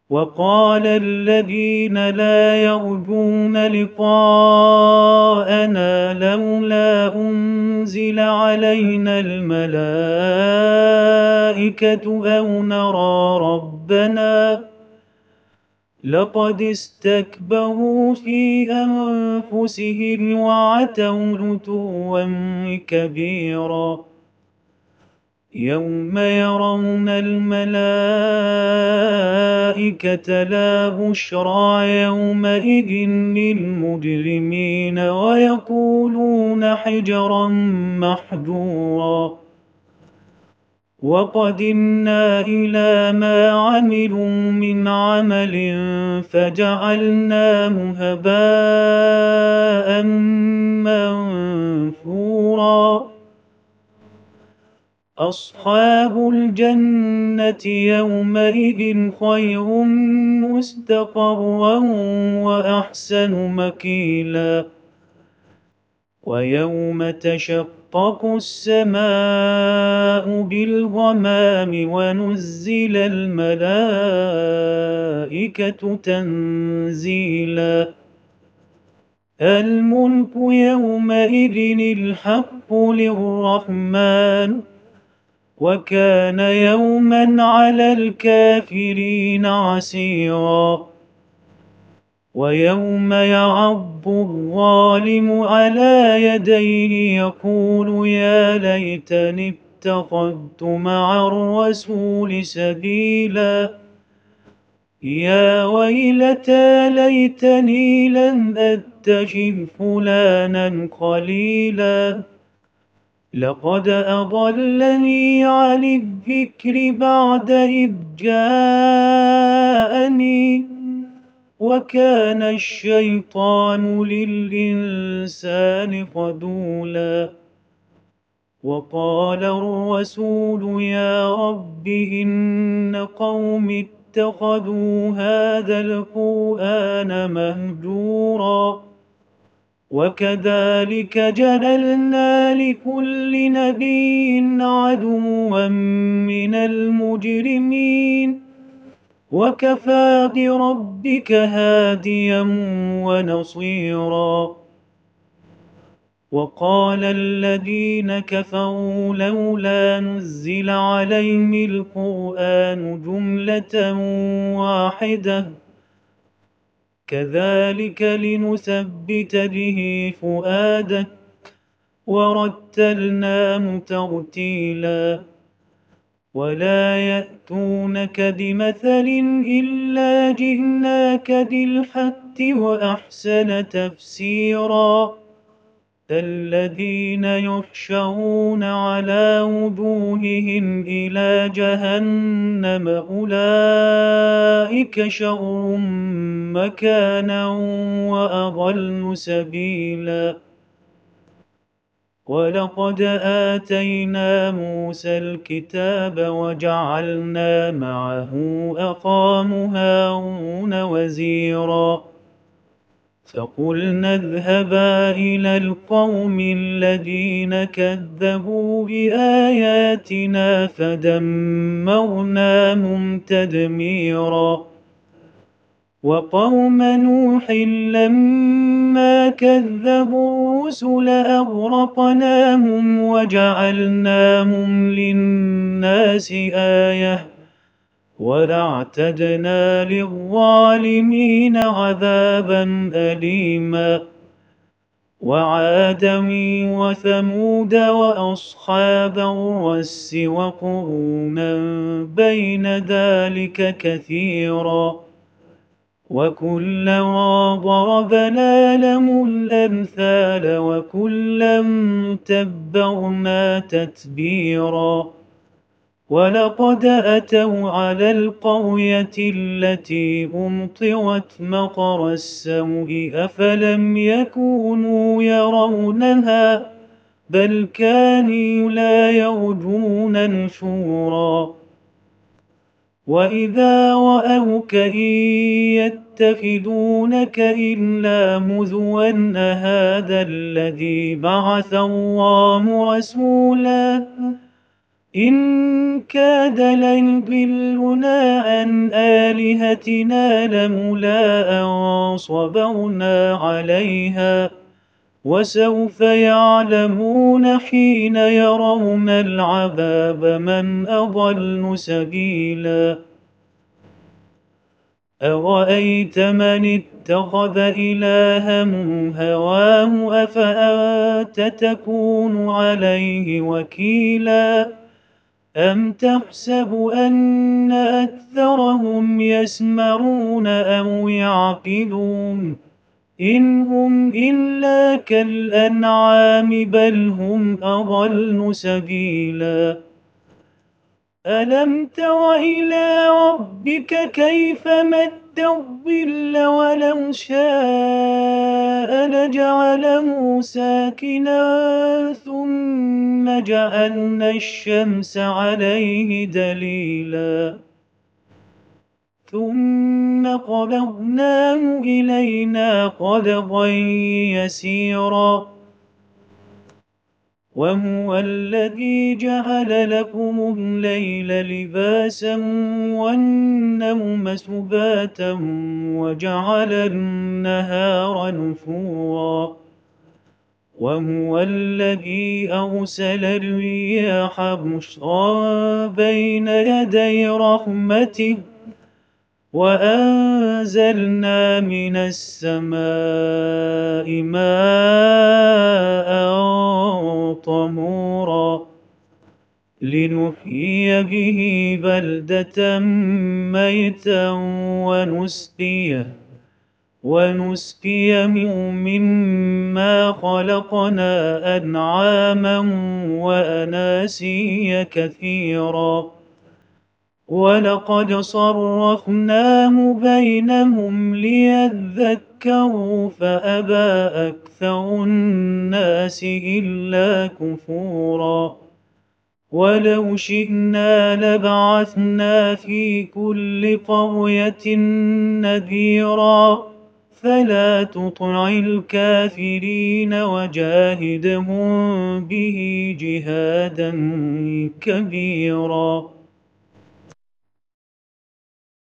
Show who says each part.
Speaker 1: وقال الذين لا يرجون لقاءنا لولا أنزل علينا الملائكة أو نرى ربنا لقد استكبروا في أنفسهم وعتوا عتوا كبيرا يوم يرون الملائكة لا بشرى يومئذ للمجرمين ويقولون حجرا محجورا وقدمنا إلى ما عملوا من عمل فجعلناه هباء منثورا أصحاب الجنة يومئذ خير مستقرا وأحسن مكيلا ويوم تشقق السماء بالغمام ونزل الملائكة تنزيلا الملك يومئذ الحق للرحمن وكان يوما على الكافرين عسيرا ويوم يعض الظالم على يديه يقول يا ليتني اتخذت مع الرسول سبيلا يا ويلتى ليتني لم أتخذ فلانا خليلا لقد أضلني عن الذكر بعد إذ جاءني وكان الشيطان للإنسان خذولا وقال الرسول يا رب إن قوم اتخذوا هذا القرآن مهجورا وكذلك جعلنا لكل نبي عدوا من المجرمين وكفى بربك هاديا ونصيرا وقال الذين كفروا لولا نزل عليهم القرآن جملة واحدة كذلك لنثبت به فؤادك ورتلناه ترتيلا ولا يأتونك بمثل إلا جئناك بالحق وأحسن تفسيرا الذين يحشرون على وجوههم إلى جهنم أولئك شر مكانا وأضل سبيلا ولقد آتينا موسى الكتاب وجعلنا معه أخاه هارون وزيرا فقلنا اذهبا إلى القوم الذين كذبوا بآياتنا فدمرناهم تدميرا وقوم نوح لما كذبوا الرسل أغرقناهم وجعلناهم للناس آية ولأعتدنا للظالمين عذابا أليما وعادا وثمود وأصحاب الرس وقرونا بين ذلك كثيرا وكلا ضربنا له الأمثال وكلا تبرنا تتبيرا ولقد أتوا على القرية التي أمطرت مطر السوء أفلم يكونوا يرونها بل كانوا لا يرجون نشورا وإذا رأوك إن يتخذونك إلا هزوا أهذا الذي بعث الله رسولا إن كاد ليضلنا عن آلهتنا لولا أن صبرنا عليها وسوف يعلمون حين يرون العذاب من أضل سبيلا أرأيت من اتخذ إلهه هواه أفأنت تكون عليه وكيلا أم تحسب أن أكثرهم يسمعون أو يعقلون إن هم إلا كالأنعام بل هم أضل سبيلا ألم تر إلى ربك كيف مد الظل ولو شاء لجعله ساكنا ثم جعلنا الشمس عليه دليلا ثم قبضناه إلينا قبضا يسيرا وهو الذي جعل لكم الليل لباسا والنوم سباتا وجعل النهار نشورا وهو الذي أرسل الرياح بشرا بين يدي رحمته وأنزلنا من السماء ماء طهورا لنحيي به بلدة ميتا ونسقيه مما خلقنا أنعاما وأناسيا كثيرا ولقد صرفناه بينهم ليذكروا فأبى أكثر الناس إلا كفورا ولو شئنا لبعثنا في كل قرية نذيرا فلا تطع الكافرين وجاهدهم به جهادا كبيرا